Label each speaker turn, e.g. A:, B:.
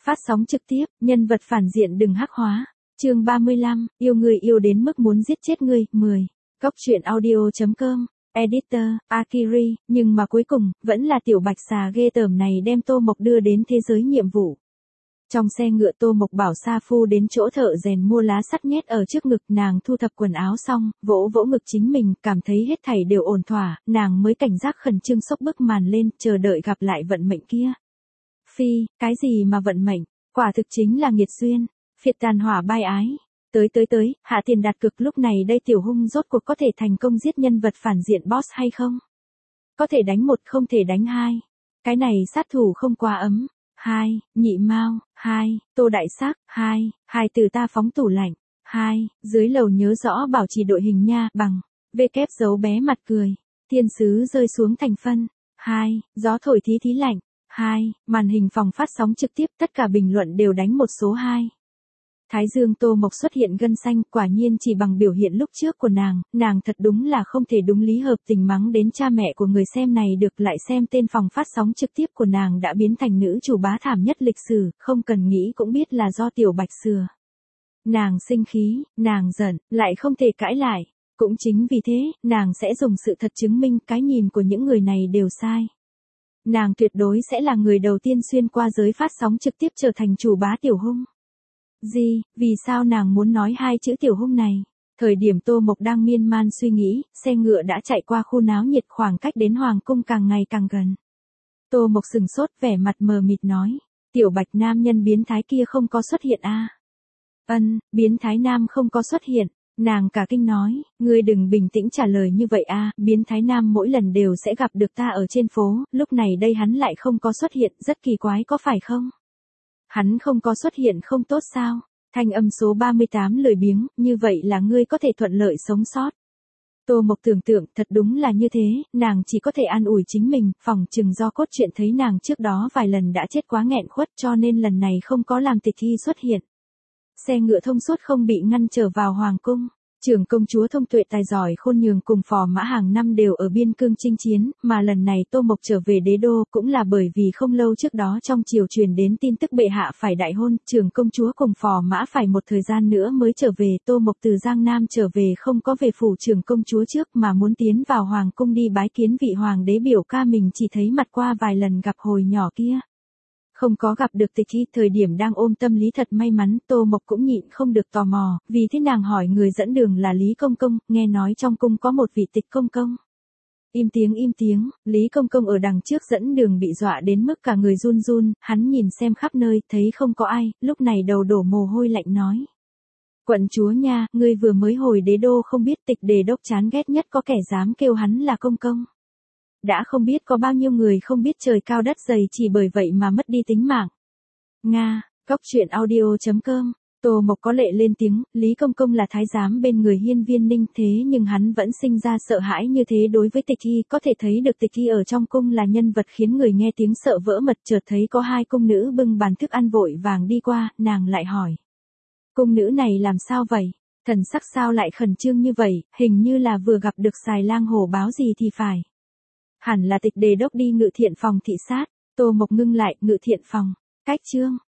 A: Phát sóng trực tiếp, nhân vật phản diện đừng hắc hóa. Chương 35, yêu người yêu đến mức muốn giết chết ngươi, 10. Góc truyện audio.com, Editor, Akiri, nhưng mà cuối cùng, vẫn là tiểu bạch xà ghê tởm này đem Tô Mộc đưa đến thế giới nhiệm vụ. Trong xe ngựa Tô Mộc bảo Sa Phu đến chỗ thợ rèn mua lá sắt nhét ở trước ngực, nàng thu thập quần áo xong, vỗ vỗ ngực chính mình, cảm thấy hết thảy đều ổn thỏa, nàng mới cảnh giác khẩn trương xốc bức màn lên, chờ đợi gặp lại vận mệnh kia. Phi, cái gì mà vận mệnh, quả thực chính là nghiệt duyên, phiệt tàn hỏa bai ái. Tới, hạ tiền đặt cược lúc này đây tiểu hung rốt cuộc có thể thành công giết nhân vật phản diện boss hay không? Có thể đánh một không thể đánh hai. Cái này sát thủ không quá ấm. 2, nhị mao, 2, tô đại sắc, 2 từ ta phóng tủ lạnh, 2, dưới lầu nhớ rõ bảo trì đội hình nha, bằng, kép dấu bé mặt cười, thiên sứ rơi xuống thành phân, 2, gió thổi thí lạnh, 2, màn hình phòng phát sóng trực tiếp tất cả bình luận đều đánh một số 2. Thái dương Tô Mộc xuất hiện gân xanh, quả nhiên chỉ bằng biểu hiện lúc trước của nàng thật đúng là không thể đúng lý hợp tình mắng đến cha mẹ của người xem này được, lại xem tên phòng phát sóng trực tiếp của nàng đã biến thành nữ chủ bá thảm nhất lịch sử, không cần nghĩ cũng biết là do tiểu bạch sừa. Nàng sinh khí, nàng giận, lại không thể cãi lại, cũng chính vì thế, nàng sẽ dùng sự thật chứng minh cái nhìn của những người này đều sai. Nàng tuyệt đối sẽ là người đầu tiên xuyên qua giới phát sóng trực tiếp trở thành chủ bá tiểu hung. Vì sao nàng muốn nói hai chữ tiểu hung này? Thời điểm Tô Mộc đang miên man suy nghĩ, xe ngựa đã chạy qua khu náo nhiệt, khoảng cách đến hoàng cung càng ngày càng gần. Tô Mộc sừng sốt, vẻ mặt mờ mịt nói, tiểu bạch nam nhân biến thái kia không có xuất hiện a? Biến thái nam không có xuất hiện. Nàng cả kinh nói, ngươi đừng bình tĩnh trả lời như vậy a, biến thái nam mỗi lần đều sẽ gặp được ta ở trên phố, lúc này đây hắn lại không có xuất hiện, rất kỳ quái có phải không? Hắn không có xuất hiện không tốt sao? Thanh âm số 38 lười biếng, như vậy là ngươi có thể thuận lợi sống sót. Tô Mộc tưởng tượng, thật đúng là như thế, nàng chỉ có thể an ủi chính mình, phỏng chừng do cốt truyện thấy nàng trước đó vài lần đã chết quá nghẹn khuất cho nên lần này không có làm tịch thi xuất hiện. Xe ngựa thông suốt không bị ngăn trở vào hoàng cung. Trưởng công chúa thông tuệ tài giỏi khôn nhường cùng phò mã hàng năm đều ở biên cương chinh chiến, mà lần này Tô Mộc trở về đế đô cũng là bởi vì không lâu trước đó trong triều truyền đến tin tức bệ hạ phải đại hôn, trưởng công chúa cùng phò mã phải một thời gian nữa mới trở về. Tô Mộc từ Giang Nam trở về không có về phủ trưởng công chúa trước mà muốn tiến vào hoàng cung đi bái kiến vị hoàng đế biểu ca mình chỉ thấy mặt qua vài lần gặp hồi nhỏ kia. Không có gặp được tịch thi, thời điểm đang ôm tâm lý thật may mắn, Tô Mộc cũng nhịn không được tò mò, vì thế nàng hỏi người dẫn đường là Lý Công Công, nghe nói trong cung có một vị tịch công công. Im tiếng, Lý Công Công ở đằng trước dẫn đường bị dọa đến mức cả người run, hắn nhìn xem khắp nơi, thấy không có ai, lúc này đầu đổ mồ hôi lạnh nói. Quận chúa nha, ngươi vừa mới hồi đế đô không biết tịch đề đốc chán ghét nhất có kẻ dám kêu hắn là công công. Đã không biết có bao nhiêu người không biết trời cao đất dày chỉ bởi vậy mà mất đi tính mạng. Nga, góc truyện audio.com, Tô Mộc có lệ lên tiếng, Lý Công Công là thái giám bên người Hiên Viên Ninh thế nhưng hắn vẫn sinh ra sợ hãi như thế đối với tịch thi, có thể thấy được tịch thi ở trong cung là nhân vật khiến người nghe tiếng sợ vỡ mật. Chợt thấy có hai cung nữ bưng bàn thức ăn vội vàng đi qua, nàng lại hỏi. Cung nữ này làm sao vậy? Thần sắc sao lại khẩn trương như vậy, hình như là vừa gặp được xài lang hổ báo gì thì phải. Hẳn là tịch đề đốc đi ngự thiện phòng thị sát. Tô Mộc ngưng lại, ngự thiện phòng, cách chương.